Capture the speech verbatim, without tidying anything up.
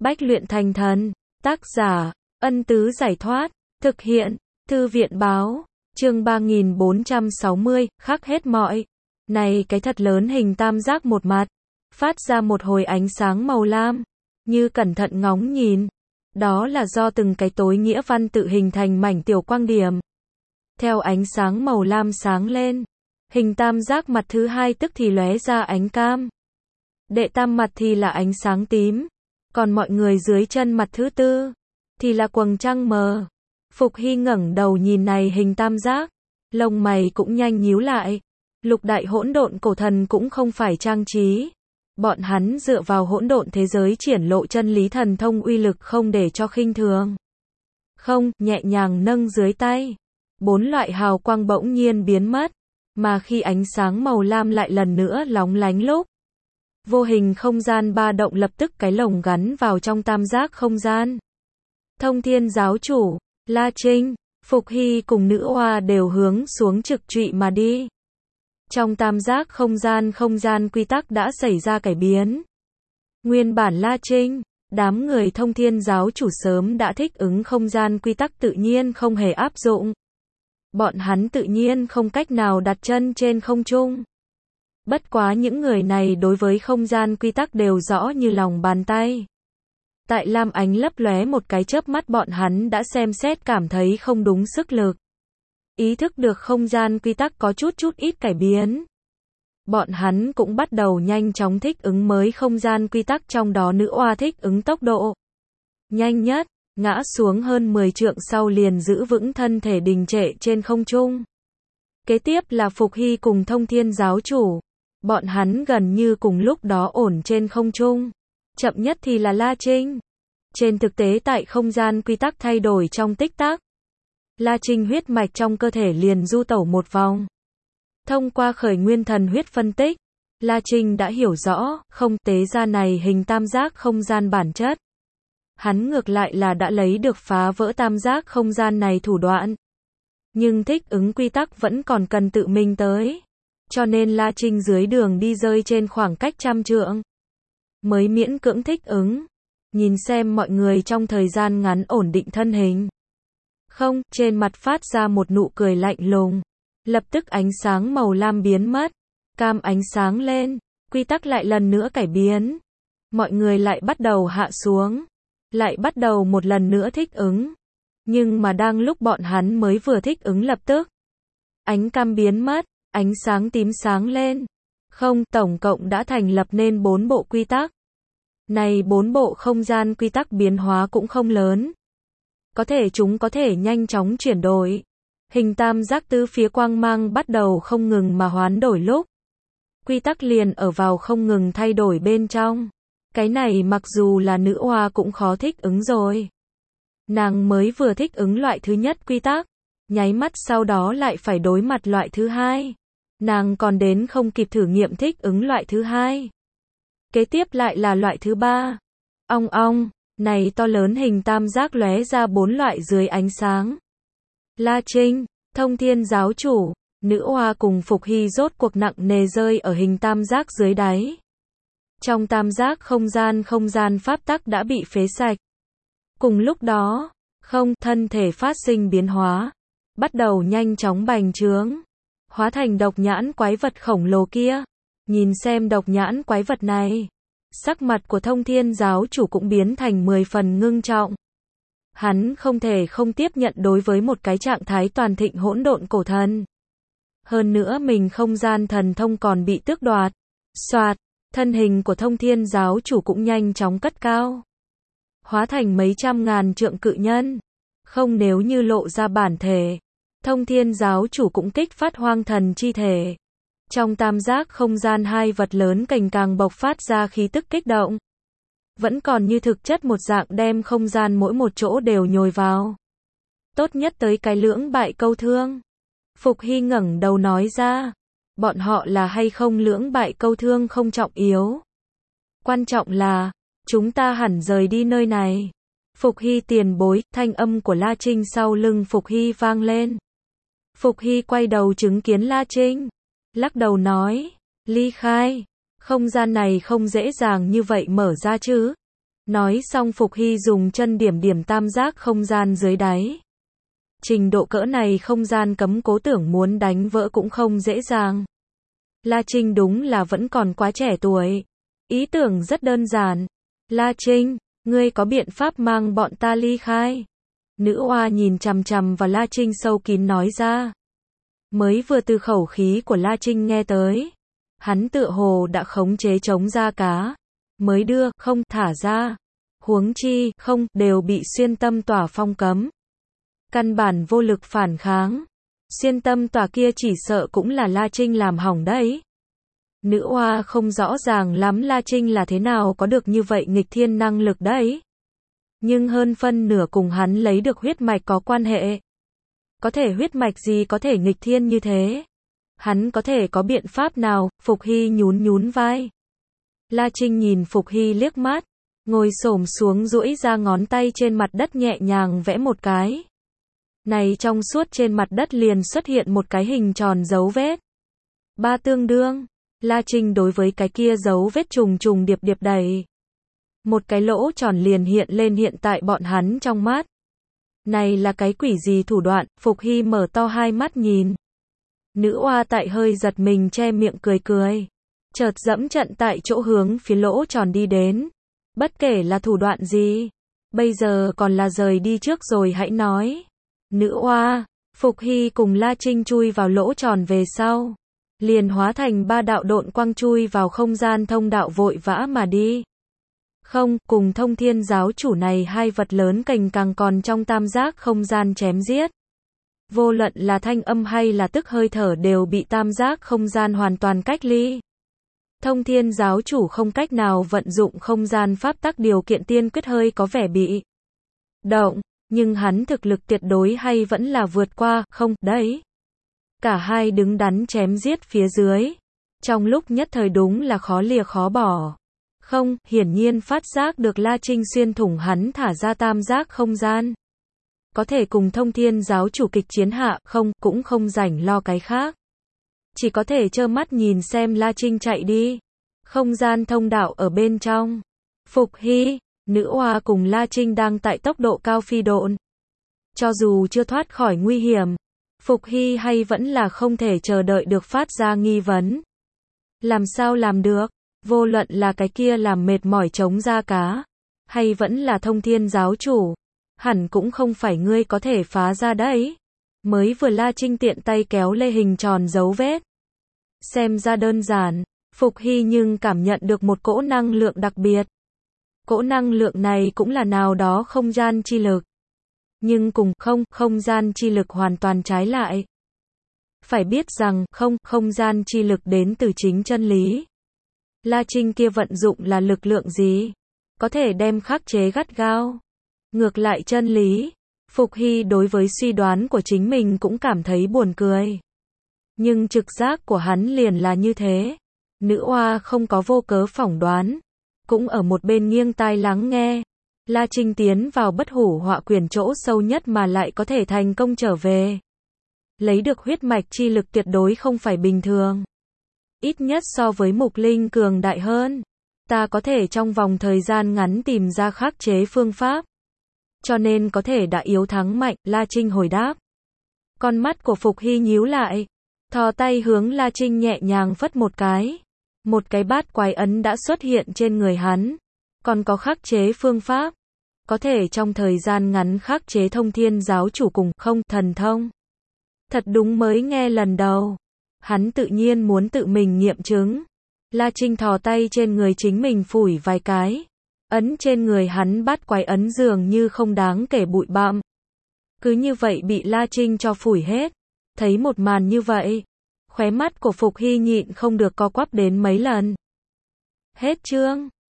Bách luyện thành thần. Tác giả, Ân Tứ Giải Thoát. Thực hiện, Thư viện Báo. Chương ba nghìn bốn trăm sáu mươi, khắc hết mọi. Này cái thật lớn hình tam giác một mặt. Phát ra một hồi ánh sáng màu lam. Như cẩn thận ngóng nhìn. Đó là do từng cái tối nghĩa văn tự hình thành mảnh tiểu quang điểm. Theo ánh sáng màu lam sáng lên. Hình tam giác mặt thứ hai tức thì lóe ra ánh cam. Đệ tam mặt thì là ánh sáng tím. Còn mọi người dưới chân mặt thứ tư thì là quầng trăng mờ. Phục Hy ngẩng đầu nhìn này hình tam giác, lông mày cũng nhanh nhíu lại. Lục đại hỗn độn cổ thần cũng không phải trang trí. Bọn hắn dựa vào hỗn độn thế giới triển lộ chân lý thần thông uy lực không để cho khinh thường. Không, nhẹ nhàng nâng dưới tay. Bốn loại hào quang bỗng nhiên biến mất. Mà khi ánh sáng màu lam lại lần nữa lóng lánh lúc. Vô hình không gian ba động lập tức cái lồng gắn vào trong tam giác không gian. Thông Thiên giáo chủ, La Trinh, Phục Hy cùng nữ oa đều hướng xuống trực trụy mà đi. Trong tam giác không gian không gian quy tắc đã xảy ra cải biến. Nguyên bản La Trinh, đám người Thông Thiên giáo chủ sớm đã thích ứng không gian quy tắc tự nhiên không hề áp dụng. Bọn hắn tự nhiên không cách nào đặt chân trên không trung. Bất quá những người này đối với không gian quy tắc đều rõ như lòng bàn tay. Tại lam ánh lấp lóe một cái chớp mắt bọn hắn đã xem xét cảm thấy không đúng sức lực. Ý thức được không gian quy tắc có chút chút ít cải biến. Bọn hắn cũng bắt đầu nhanh chóng thích ứng mới không gian quy tắc, trong đó nữ oa thích ứng tốc độ nhanh nhất, ngã xuống hơn mười trượng sau liền giữ vững thân thể đình trệ trên không trung. Kế tiếp là Phục Hy cùng Thông Thiên giáo chủ. Bọn hắn gần như cùng lúc đó ổn trên không trung. Chậm nhất thì là La Trinh. Trên thực tế tại không gian quy tắc thay đổi trong tích tắc. La Trinh huyết mạch trong cơ thể liền du tẩu một vòng. Thông qua khởi nguyên thần huyết phân tích, La Trinh đã hiểu rõ, không tế ra này hình tam giác không gian bản chất. Hắn ngược lại là đã lấy được phá vỡ tam giác không gian này thủ đoạn. Nhưng thích ứng quy tắc vẫn còn cần tự mình tới. Cho nên La Trinh dưới đường đi rơi trên khoảng cách trăm trượng. Mới miễn cưỡng thích ứng. Nhìn xem mọi người trong thời gian ngắn ổn định thân hình. Không, trên mặt phát ra một nụ cười lạnh lùng. Lập tức ánh sáng màu lam biến mất. Cam ánh sáng lên. Quy tắc lại lần nữa cải biến. Mọi người lại bắt đầu hạ xuống. Lại bắt đầu một lần nữa thích ứng. Nhưng mà đang lúc bọn hắn mới vừa thích ứng lập tức. Ánh cam biến mất. Ánh sáng tím sáng lên. Không, tổng cộng đã thành lập nên bốn bộ quy tắc. Này bốn bộ không gian quy tắc biến hóa cũng không lớn. Có thể chúng có thể nhanh chóng chuyển đổi. Hình tam giác tứ phía quang mang bắt đầu không ngừng mà hoán đổi lúc. Quy tắc liền ở vào không ngừng thay đổi bên trong. Cái này mặc dù là nữ oa cũng khó thích ứng rồi. Nàng mới vừa thích ứng loại thứ nhất quy tắc. Nháy mắt sau đó lại phải đối mặt loại thứ hai. Nàng còn đến không kịp thử nghiệm thích ứng loại thứ hai. Kế tiếp lại là loại thứ ba. Ong ong, này to lớn hình tam giác lóe ra bốn loại dưới ánh sáng. La Trinh, Thông Thiên giáo chủ, nữ oa cùng Phục Hy rốt cuộc nặng nề rơi ở hình tam giác dưới đáy. Trong tam giác không gian không gian pháp tắc đã bị phế sạch. Cùng lúc đó, không thân thể phát sinh biến hóa. Bắt đầu nhanh chóng bành trướng. Hóa thành độc nhãn quái vật khổng lồ kia. Nhìn xem độc nhãn quái vật này. Sắc mặt của Thông Thiên giáo chủ cũng biến thành mười phần ngưng trọng. Hắn không thể không tiếp nhận đối với một cái trạng thái toàn thịnh hỗn độn cổ thần. Hơn nữa mình không gian thần thông còn bị tước đoạt. Soạt, thân hình của Thông Thiên giáo chủ cũng nhanh chóng cất cao. Hóa thành mấy trăm ngàn trượng cự nhân. Không, nếu như lộ ra bản thể. Thông Thiên giáo chủ cũng kích phát hoang thần chi thể. Trong tam giác không gian hai vật lớn cành càng bộc phát ra khí tức kích động. Vẫn còn như thực chất một dạng đem không gian mỗi một chỗ đều nhồi vào. Tốt nhất tới cái lưỡng bại câu thương. Phục Hy ngẩng đầu nói ra. Bọn họ là hay không lưỡng bại câu thương không trọng yếu. Quan trọng là, chúng ta hẳn rời đi nơi này. Phục Hy tiền bối, thanh âm của La Trinh sau lưng Phục Hy vang lên. Phục Hy quay đầu chứng kiến La Trinh. Lắc đầu nói, ly khai. Không gian này không dễ dàng như vậy mở ra chứ. Nói xong Phục Hy dùng chân điểm điểm tam giác không gian dưới đáy. Trình độ cỡ này không gian cấm cố tưởng muốn đánh vỡ cũng không dễ dàng. La Trinh đúng là vẫn còn quá trẻ tuổi. Ý tưởng rất đơn giản. La Trinh, ngươi có biện pháp mang bọn ta ly khai? Nữ oa nhìn chằm chằm vào La Trinh sâu kín nói ra. Mới vừa từ khẩu khí của La Trinh nghe tới. Hắn tựa hồ đã khống chế chống ra cá. Mới đưa, không, thả ra. Huống chi, không, đều bị xuyên tâm tỏa phong cấm. Căn bản vô lực phản kháng. Xuyên tâm tỏa kia chỉ sợ cũng là La Trinh làm hỏng đấy. Nữ oa không rõ ràng lắm La Trinh là thế nào có được như vậy nghịch thiên năng lực đấy. Nhưng hơn phân nửa cùng hắn lấy được huyết mạch có quan hệ. Có thể huyết mạch gì có thể nghịch thiên như thế? Hắn có thể có biện pháp nào? Phục Hy nhún nhún vai. La Trinh nhìn Phục Hy liếc mắt, ngồi xổm xuống duỗi ra ngón tay trên mặt đất nhẹ nhàng vẽ một cái. Này trong suốt trên mặt đất liền xuất hiện một cái hình tròn dấu vết. Ba tương đương. La Trinh đối với cái kia dấu vết trùng trùng điệp điệp đầy. Một cái lỗ tròn liền hiện lên hiện tại bọn hắn trong mắt. Này là cái quỷ gì thủ đoạn? Phục Hy mở to hai mắt nhìn. Nữ oa tại hơi giật mình che miệng cười cười. Chợt dẫm trận tại chỗ hướng phía lỗ tròn đi đến. Bất kể là thủ đoạn gì, bây giờ còn là rời đi trước rồi hãy nói. Nữ oa, Phục Hy cùng La Trinh chui vào lỗ tròn về sau. Liền hóa thành ba đạo độn quang chui vào không gian thông đạo vội vã mà đi. Không, cùng Thông Thiên giáo chủ này hai vật lớn cành càng còn trong tam giác không gian chém giết. Vô luận là thanh âm hay là tức hơi thở đều bị tam giác không gian hoàn toàn cách ly. Thông Thiên giáo chủ không cách nào vận dụng không gian pháp tắc điều kiện tiên quyết hơi có vẻ bị động, nhưng hắn thực lực tuyệt đối hay vẫn là vượt qua, không, đấy. Cả hai đứng đắn chém giết phía dưới. Trong lúc nhất thời đúng là khó lìa khó bỏ. Không, hiển nhiên phát giác được La Trinh xuyên thủng hắn thả ra tam giác không gian. Có thể cùng Thông Thiên giáo chủ kịch chiến hạ, không, cũng không rảnh lo cái khác. Chỉ có thể trơ mắt nhìn xem La Trinh chạy đi. Không gian thông đạo ở bên trong. Phục Hy, nữ oa cùng La Trinh đang tại tốc độ cao phi độn. Cho dù chưa thoát khỏi nguy hiểm, Phục Hy hay vẫn là không thể chờ đợi được phát ra nghi vấn. Làm sao làm được? Vô luận là cái kia làm mệt mỏi chống ra cá, hay vẫn là Thông Thiên giáo chủ, hẳn cũng không phải ngươi có thể phá ra đấy. Mới vừa La Trinh tiện tay kéo lê hình tròn dấu vết. Xem ra đơn giản, Phục Hy nhưng cảm nhận được một cỗ năng lượng đặc biệt. Cỗ năng lượng này cũng là nào đó không gian chi lực. Nhưng cùng không, không gian chi lực hoàn toàn trái lại. Phải biết rằng, không, không gian chi lực đến từ chính chân lý. La Trinh kia vận dụng là lực lượng gì? Có thể đem khắc chế gắt gao. Ngược lại chân lý. Phục Hy đối với suy đoán của chính mình cũng cảm thấy buồn cười. Nhưng trực giác của hắn liền là như thế. Nữ oa không có vô cớ phỏng đoán. Cũng ở một bên nghiêng tai lắng nghe. La Trinh tiến vào bất hủ họa quyền chỗ sâu nhất mà lại có thể thành công trở về. Lấy được huyết mạch chi lực tuyệt đối không phải bình thường. Ít nhất so với Mục Linh cường đại hơn. Ta có thể trong vòng thời gian ngắn tìm ra khắc chế phương pháp. Cho nên có thể đã yếu thắng mạnh, La Trinh hồi đáp. Con mắt của Phục Hy nhíu lại. Thò tay hướng La Trinh nhẹ nhàng phất một cái. Một cái bát quái ấn đã xuất hiện trên người hắn. Còn có khắc chế phương pháp. Có thể trong thời gian ngắn khắc chế Thông Thiên giáo chủ cùng không thần thông. Thật đúng mới nghe lần đầu. Hắn tự nhiên muốn tự mình nghiệm chứng. La Trinh thò tay trên người chính mình phủi vài cái. Ấn trên người hắn bát quái ấn dường như không đáng kể bụi bặm. Cứ như vậy bị La Trinh cho phủi hết. Thấy một màn như vậy, khóe mắt của Phục Hy nhịn không được co quắp đến mấy lần. Hết chương.